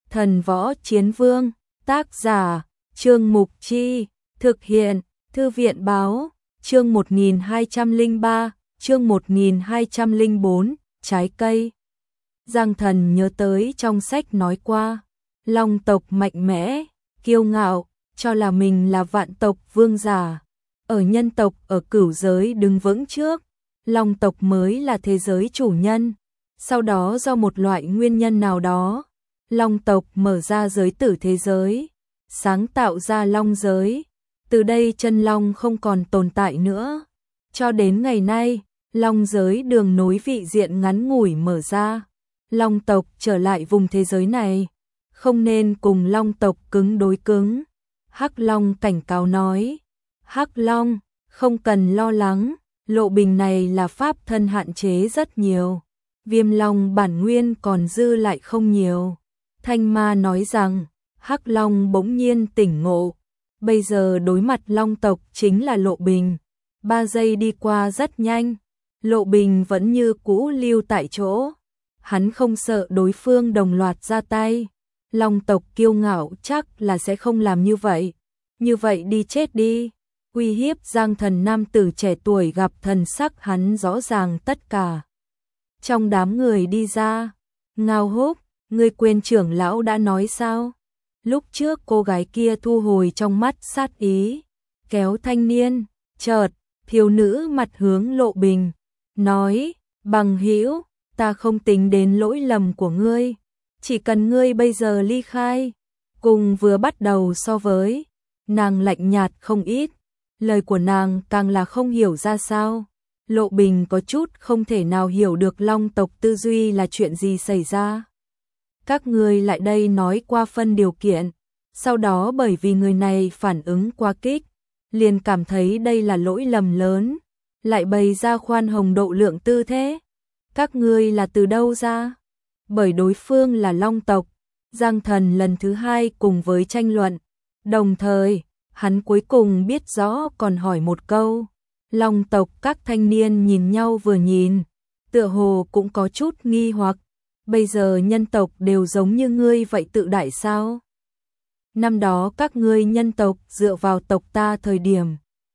Thần Võ Chiến Vương, tác giả, Trương Mục Chi, thực hiện, Thư viện Báo, chương 1203, chương 1204, trái cây. Giang Thần nhớ tới trong sách nói qua, Long tộc mạnh mẽ, kiêu ngạo, cho là mình là vạn tộc vương giả. Ở nhân tộc ở cửu giới đứng vững trước, Long tộc mới là thế giới chủ nhân. Sau đó do một loại nguyên nhân nào đó, Long tộc mở ra giới tử thế giới, sáng tạo ra Long giới. Từ đây chân Long không còn tồn tại nữa. Cho đến ngày nay, Long giới đường nối vị diện ngắn ngủi mở ra. Long tộc trở lại vùng thế giới này, không nên cùng Long tộc cứng đối cứng. Hắc Long cảnh cáo nói, Hắc Long, không cần lo lắng, lộ bình này là pháp thân hạn chế rất nhiều. Viêm Long bản nguyên còn dư lại không nhiều. Thanh Ma nói rằng, Hắc Long bỗng nhiên tỉnh ngộ. Bây giờ đối mặt Long tộc chính là Lộ Bình. 3 giây đi qua rất nhanh. Lộ Bình vẫn như cũ lưu tại chỗ. Hắn không sợ đối phương đồng loạt ra tay. Long tộc kiêu ngạo chắc là sẽ không làm như vậy. Như vậy đi chết đi. Uy hiếp Giang Thần nam tử trẻ tuổi gặp thần sắc hắn rõ ràng tất cả. Trong đám người đi ra, Ngao Húc, ngươi quên trưởng lão đã nói sao? Lúc trước cô gái kia thu hồi trong mắt sát ý, kéo thanh niên, chợt, thiếu nữ mặt hướng Lộ Bình, nói, bằng hữu, ta không tính đến lỗi lầm của ngươi, chỉ cần ngươi bây giờ ly khai, cùng vừa bắt đầu so với, nàng lạnh nhạt không ít, lời của nàng càng là không hiểu ra sao. Lộ Bình có chút không thể nào hiểu được Long tộc tư duy là chuyện gì xảy ra. Các ngươi lại đây nói qua phân điều kiện, sau đó bởi vì người này phản ứng quá kích, liền cảm thấy đây là lỗi lầm lớn, lại bày ra khoan hồng độ lượng tư thế. Các ngươi là từ đâu ra? Bởi đối phương là Long tộc, Giang Thần lần thứ 2 cùng với tranh luận, đồng thời, hắn cuối cùng biết rõ còn hỏi một câu. Long tộc các thanh niên nhìn nhau vừa nhìn, tựa hồ cũng có chút nghi hoặc, bây giờ nhân tộc đều giống như ngươi vậy tự đại sao? Năm đó các ngươi nhân tộc dựa vào tộc ta thời điểm.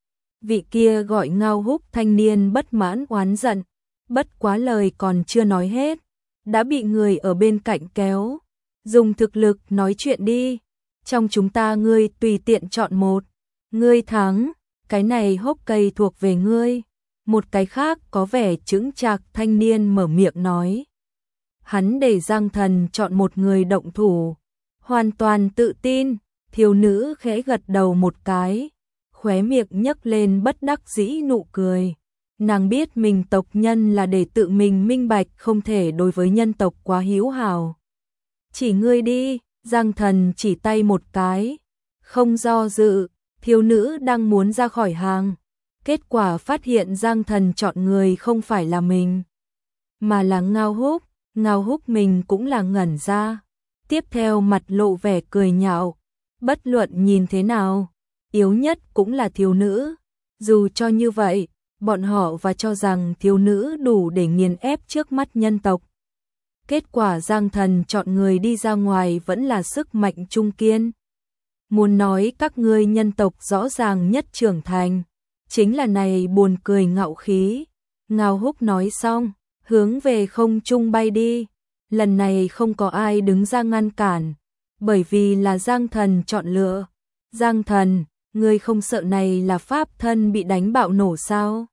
Vị kia gọi Ngao Húc thanh niên bất mãn oán giận, bất quá lời còn chưa nói hết, đã bị người ở bên cạnh kéo, dùng thực lực nói chuyện đi, trong chúng ta ngươi tùy tiện chọn một, ngươi thắng. Cái này hốc cây thuộc về ngươi. Một cái khác có vẻ chững chạc thanh niên mở miệng nói. Hắn để Giang Thần chọn một người động thủ. Hoàn toàn tự tin. Thiếu nữ khẽ gật đầu một cái. Khóe miệng nhấc lên bất đắc dĩ nụ cười. Nàng biết mình tộc nhân là để tự mình minh bạch không thể đối với nhân tộc quá hữu hảo. Chỉ ngươi đi. Giang Thần chỉ tay một cái. Không do dự. Thiếu nữ đang muốn ra khỏi hàng, kết quả phát hiện Giang Thần chọn người không phải là mình, mà là Ngao Húc. Ngao Húc mình cũng là ngẩn ra, tiếp theo mặt lộ vẻ cười nhạo, bất luận nhìn thế nào, yếu nhất cũng là thiếu nữ, dù cho như vậy, bọn họ và cho rằng thiếu nữ đủ để nghiền ép trước mắt nhân tộc. Kết quả Giang Thần chọn người đi ra ngoài vẫn là sức mạnh trung kiên. Muốn nói các ngươi nhân tộc rõ ràng nhất trưởng thành, chính là này buồn cười ngạo khí. Ngao Húc nói xong, hướng về không trung bay đi. Lần này không có ai đứng ra ngăn cản, bởi vì là Giang Thần chọn lựa. Giang Thần, ngươi không sợ này là pháp thân bị đánh bạo nổ sao?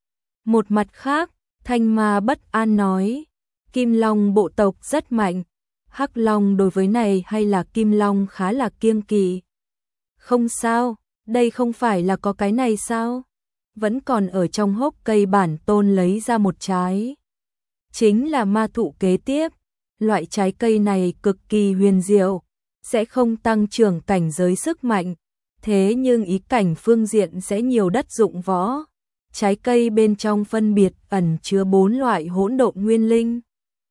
Một mặt khác, Thanh Ma bất an nói, Kim Long bộ tộc rất mạnh. Hắc Long đối với này hay là Kim Long khá là kiêng kỵ. Không sao, đây không phải là có cái này sao? Vẫn còn ở trong hốc cây bản tôn lấy ra một trái. Chính là ma thụ kế tiếp. Loại trái cây này cực kỳ huyền diệu, sẽ không tăng trưởng cảnh giới sức mạnh. Thế nhưng ý cảnh phương diện sẽ nhiều đất dụng võ. Trái cây bên trong phân biệt ẩn chứa 4 loại hỗn độn nguyên linh.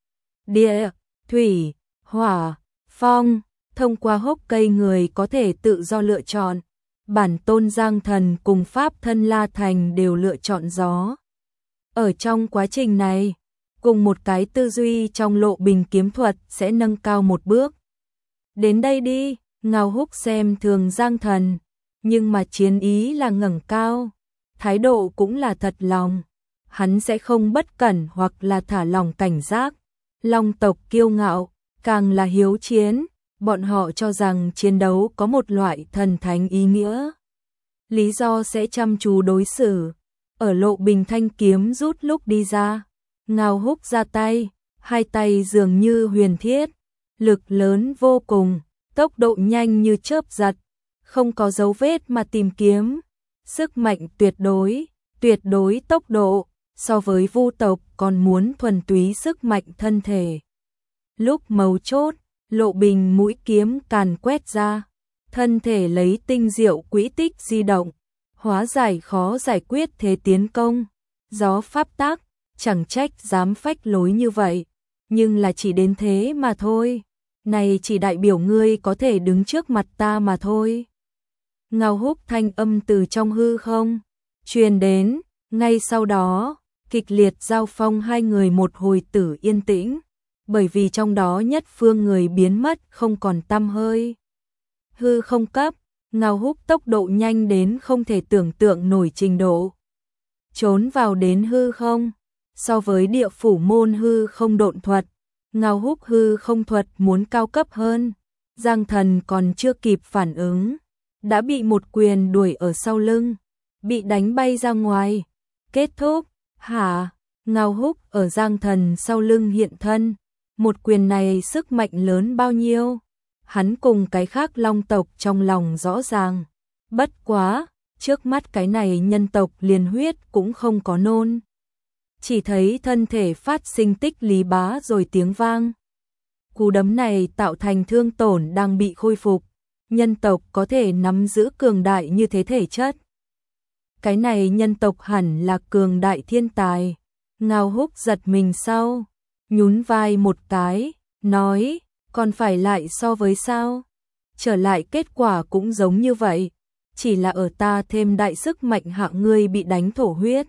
Địa, thủy, hỏa, phong. Thông qua hốc cây người có thể tự do lựa chọn. Bản tôn Giang Thần cùng pháp thân La Thành đều lựa chọn gió. Ở trong quá trình này, cùng một cái tư duy trong Lộ Bình kiếm thuật sẽ nâng cao một bước. Đến đây đi, Ngao Húc xem thường Giang Thần, nhưng mà chiến ý là ngẩng cao, thái độ cũng là thật lòng, hắn sẽ không bất cẩn hoặc là thả lỏng cảnh giác. Long tộc kiêu ngạo, càng là hiếu chiến, bọn họ cho rằng chiến đấu có một loại thần thánh ý nghĩa. Lý do sẽ chăm chú đối xử. Ở Lộ Bình thanh kiếm rút lúc đi ra, Ngao Húc ra tay, hai tay dường như huyền thiết, lực lớn vô cùng, tốc độ nhanh như chớp giật, không có dấu vết mà tìm kiếm, sức mạnh tuyệt đối tốc độ, so với Vu tộc còn muốn thuần túy sức mạnh thân thể. Lúc mấu chốt, Lộ Bình mũi kiếm càn quét ra, thân thể lấy tinh diệu quỹ tích di động, hóa giải khó giải quyết thế tiến công. Gió pháp tác, chẳng trách dám phách lối như vậy, nhưng là chỉ đến thế mà thôi. Này chỉ đại biểu ngươi có thể đứng trước mặt ta mà thôi. Ngao Húc thanh âm từ trong hư không truyền đến, ngay sau đó, kịch liệt giao phong hai người một hồi tử yên tĩnh, bởi vì trong đó nhất phương người biến mất không còn tăm hơi. Hư không cấp, Ngao Húc tốc độ nhanh đến không thể tưởng tượng nổi trình độ. Trốn vào đến hư không, so với địa phủ môn hư không độn thuật, Ngao Húc hư không thuật muốn cao cấp hơn. Giang Thần còn chưa kịp phản ứng, đã bị một quyền đuổi ở sau lưng, bị đánh bay ra ngoài. Kết thúc, hả? Ngao Húc ở Giang Thần sau lưng hiện thân, một quyền này sức mạnh lớn bao nhiêu? Hắn cùng cái khác long tộc trong lòng rõ ràng. Bất quá, trước mắt cái này nhân tộc liền huyết cũng không có nôn. Chỉ thấy thân thể phát sinh tích lý bá rồi tiếng vang. Cú đấm này tạo thành thương tổn đang bị khôi phục. Nhân tộc có thể nắm giữ cường đại như thế thể chất. Cái này nhân tộc hẳn là cường đại thiên tài. Ngao Húc giật mình sau, nhún vai một cái, nói, còn phải lại so với sao? Trở lại kết quả cũng giống như vậy, chỉ là ở ta thêm đại sức mạnh hạ ngươi bị đánh thổ huyết.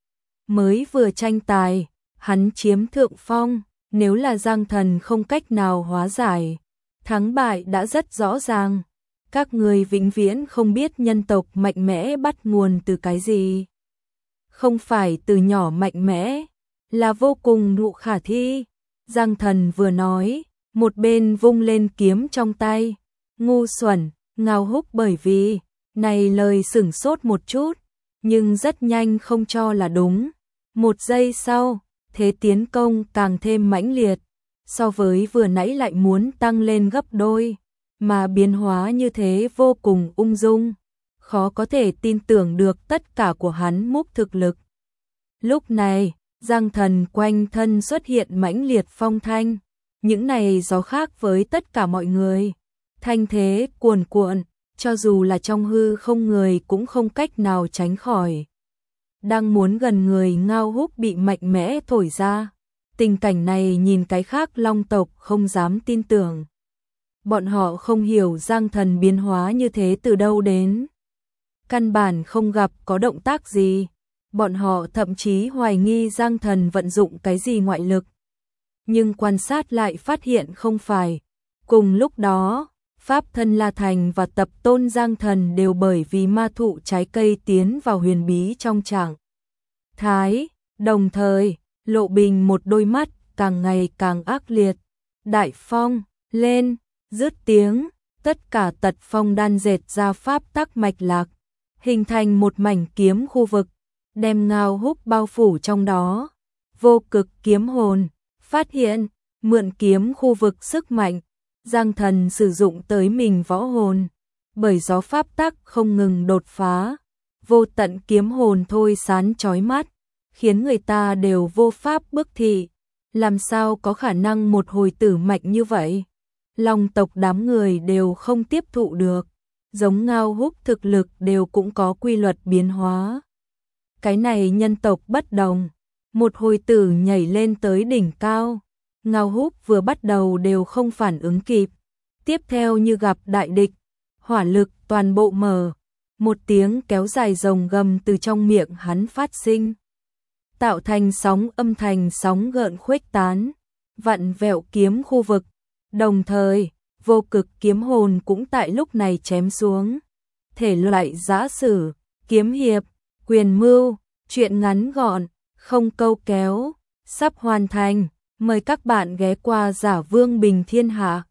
Mới vừa tranh tài, hắn chiếm thượng phong, nếu là Giang Thần không cách nào hóa giải, thắng bại đã rất rõ ràng. Các người vĩnh viễn không biết nhân tộc mạnh mẽ bắt nguồn từ cái gì. Không phải từ nhỏ mạnh mẽ, là vô cùng nụ khả thi. Giang Thần vừa nói, một bên vung lên kiếm trong tay. Ngu xuẩn, Ngao Húc bởi vì này lời sửng sốt một chút, nhưng rất nhanh không cho là đúng. Một giây sau, thế tiến công càng thêm mãnh liệt, so với vừa nãy lại muốn tăng lên gấp đôi, mà biến hóa như thế vô cùng ung dung, khó có thể tin tưởng được tất cả của hắn múc thực lực. Lúc này, Giang Thần quanh thân xuất hiện mãnh liệt phong thanh, những này gió khác với tất cả mọi người, thanh thế cuồn cuộn, cho dù là trong hư không người cũng không cách nào tránh khỏi. Đang muốn gần người Ngao Húc bị mạnh mẽ thổi ra, tình cảnh này nhìn cái khác long tộc không dám tin tưởng. Bọn họ không hiểu Giang Thần biến hóa như thế từ đâu đến. Căn bản không gặp có động tác gì, bọn họ thậm chí hoài nghi Giang Thần vận dụng cái gì ngoại lực. Nhưng quan sát lại phát hiện không phải. Cùng lúc đó, Pháp Thân La Thành và Tập Tôn Giang Thần đều bởi vì ma thụ trái cây tiến vào huyền bí trong trạng thái. Đồng thời, Lộ Bình một đôi mắt càng ngày càng ác liệt. Đại phong, lên, dứt tiếng, tất cả tật phong đan dệt ra pháp tắc mạch lạc, hình thành một mảnh kiếm khu vực, đem Ngao Húc bao phủ trong đó. Vô cực kiếm hồn, phát hiện, mượn kiếm khu vực sức mạnh, Giang Thần sử dụng tới mình võ hồn, bởi gió pháp tắc không ngừng đột phá, vô tận kiếm hồn thôi sán chói mắt, khiến người ta đều vô pháp bức thị, làm sao có khả năng một hồi tử mạnh như vậy. Long tộc đám người đều không tiếp thụ được, giống Ngao Húc thực lực đều cũng có quy luật biến hóa. Cái này nhân tộc bất đồng, một hồi tử nhảy lên tới đỉnh cao, Ngao Húc vừa bắt đầu đều không phản ứng kịp, tiếp theo như gặp đại địch, hỏa lực toàn bộ mở, một tiếng kéo dài rồng gầm từ trong miệng hắn phát sinh, tạo thành sóng âm thanh sóng gợn khuếch tán, vặn vẹo kiếm khu vực. Đồng thời, vô cực kiếm hồn cũng tại lúc này chém xuống. Thể loại giã sử, kiếm hiệp, quyền mưu, truyện ngắn gọn, không câu kéo, sắp hoàn thành. Mời các bạn ghé qua Giả Vương Bình Thiên Hạ.